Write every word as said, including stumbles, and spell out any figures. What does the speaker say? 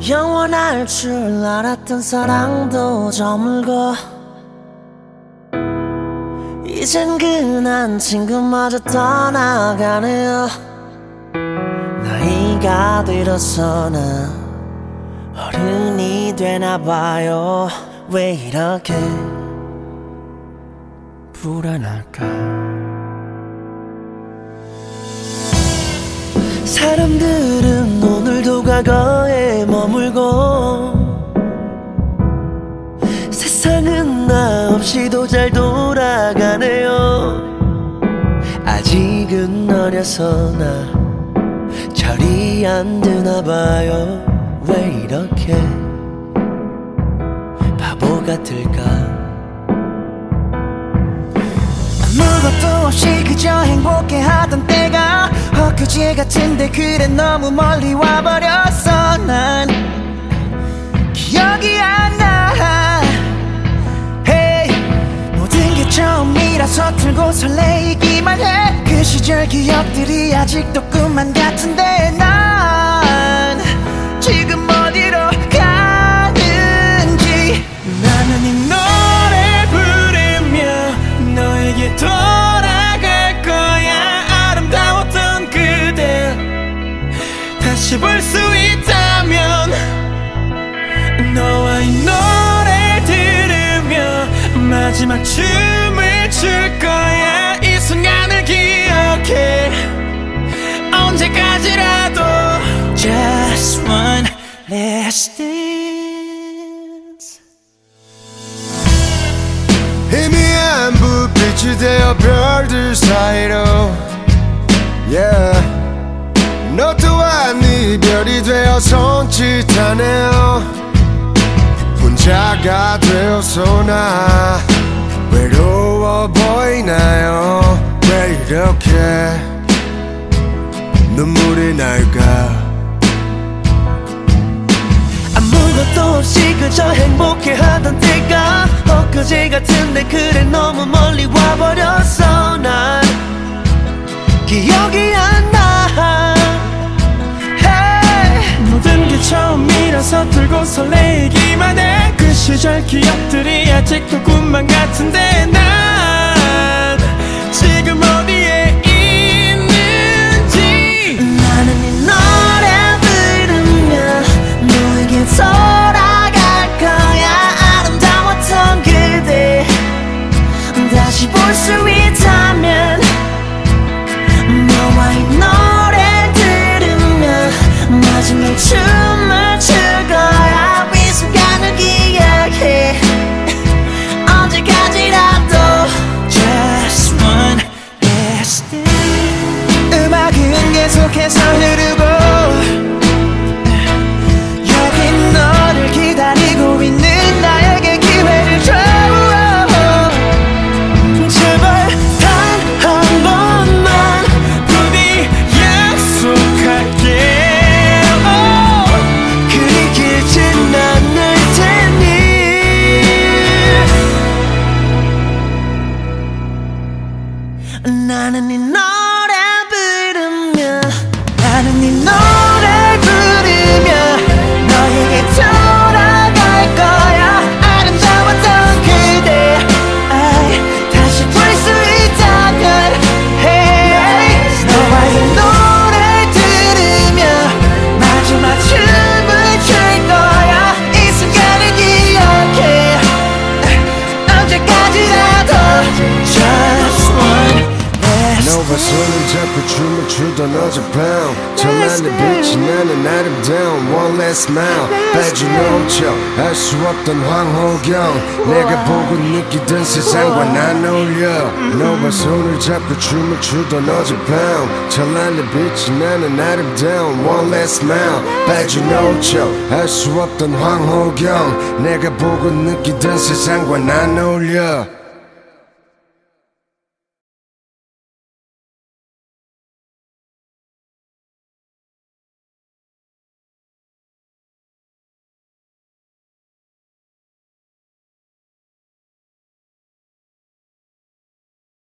영원할 줄 알았던 사랑도 저물고 이젠 괜한 친구마저 떠나가네요. 나이가 들어서 나 어른이 되나봐요. 왜 이렇게 불안할까? 사람들은 오늘도 과거에 머물고 세상은 나 없이도 잘 돌아가네요. 아직은 어려서 나 철이 안 드나봐요. 왜 이렇게 바보 같을까? 아무것도 없이 그저 행복해하던 때가 엊그제 같은데 그래 너무 멀리 와버렸어. 난 기억이 안 나. hey, 모든 게 처음이라 서툴고 설레이기만 해. 그 시절 기억들이 아직도 꿈만 같은데 난 지금 어디로 가는지. 나는 이 노래 부르며 너에게 돌아갈 거야. 아름다웠던 그대 다시 볼 수 있다면 너와 이 노래 들으며 마지막 춤을 출 거야. 이 순간을 기억해 언제까지라도. Just one last dance. 희미한 불빛이 되어 별들 사이로 yeah. 너 또한 이별이 되어 손짓하네요. 혼자가 되어서 나 외로워 보이나요? 왜 이렇게 눈물이 날까? 아무것도 없이 그저 행복해하던 때가 엊그제 같은데 그래 너무 멀리 와버렸어. 난 기억이 안 나. hey. 모든 게 처음이라 서툴고 설레이기만 해. 그 시절 기억들이 아직도 꿈만 같은데 난 지금 어디에 있는지. 나는 이 노래 들으며 너에게 돌아갈 거야. 아름다웠던 그대 다시 볼 수 있다면 너와 이 노래 들으며 마지막 춤을 출 거야. 이 순간을 기억해 언제까지라도. Just one last dance. 음악은 계속해서 흐르고 여기 너를 기다리고 있는 나에게 기회를 줘. 제발 단 한 번만 부디 약속할게. oh, 그리 길진 않을 테니. 나는 이 노래 부르며 나는 이 노래 부르며 너에게 돌아갈 거야. 아름다웠던 그대 아이, 다시 볼 수 있다면 hey. 너와 이 노래 들으며 마지막 춤을 출 거야. 이 순간을 기억해 언제까지라도. Just one last 너와 손을 잡고 춤을 추던 어젯밤 찬란한 빛이 나는 아름다운 one last smile. 빠져놓죠 알 수 없던 황홀경 내가 보고 느끼던 세상과 난 어울려. 너와 손을 잡고 춤을 추던 어젯밤 찬란한 빛이 나는 아름다운 one last smile. 빠져놓죠 알 수 없던 황홀경 내가 보고 느끼던 세상과 난 어울려.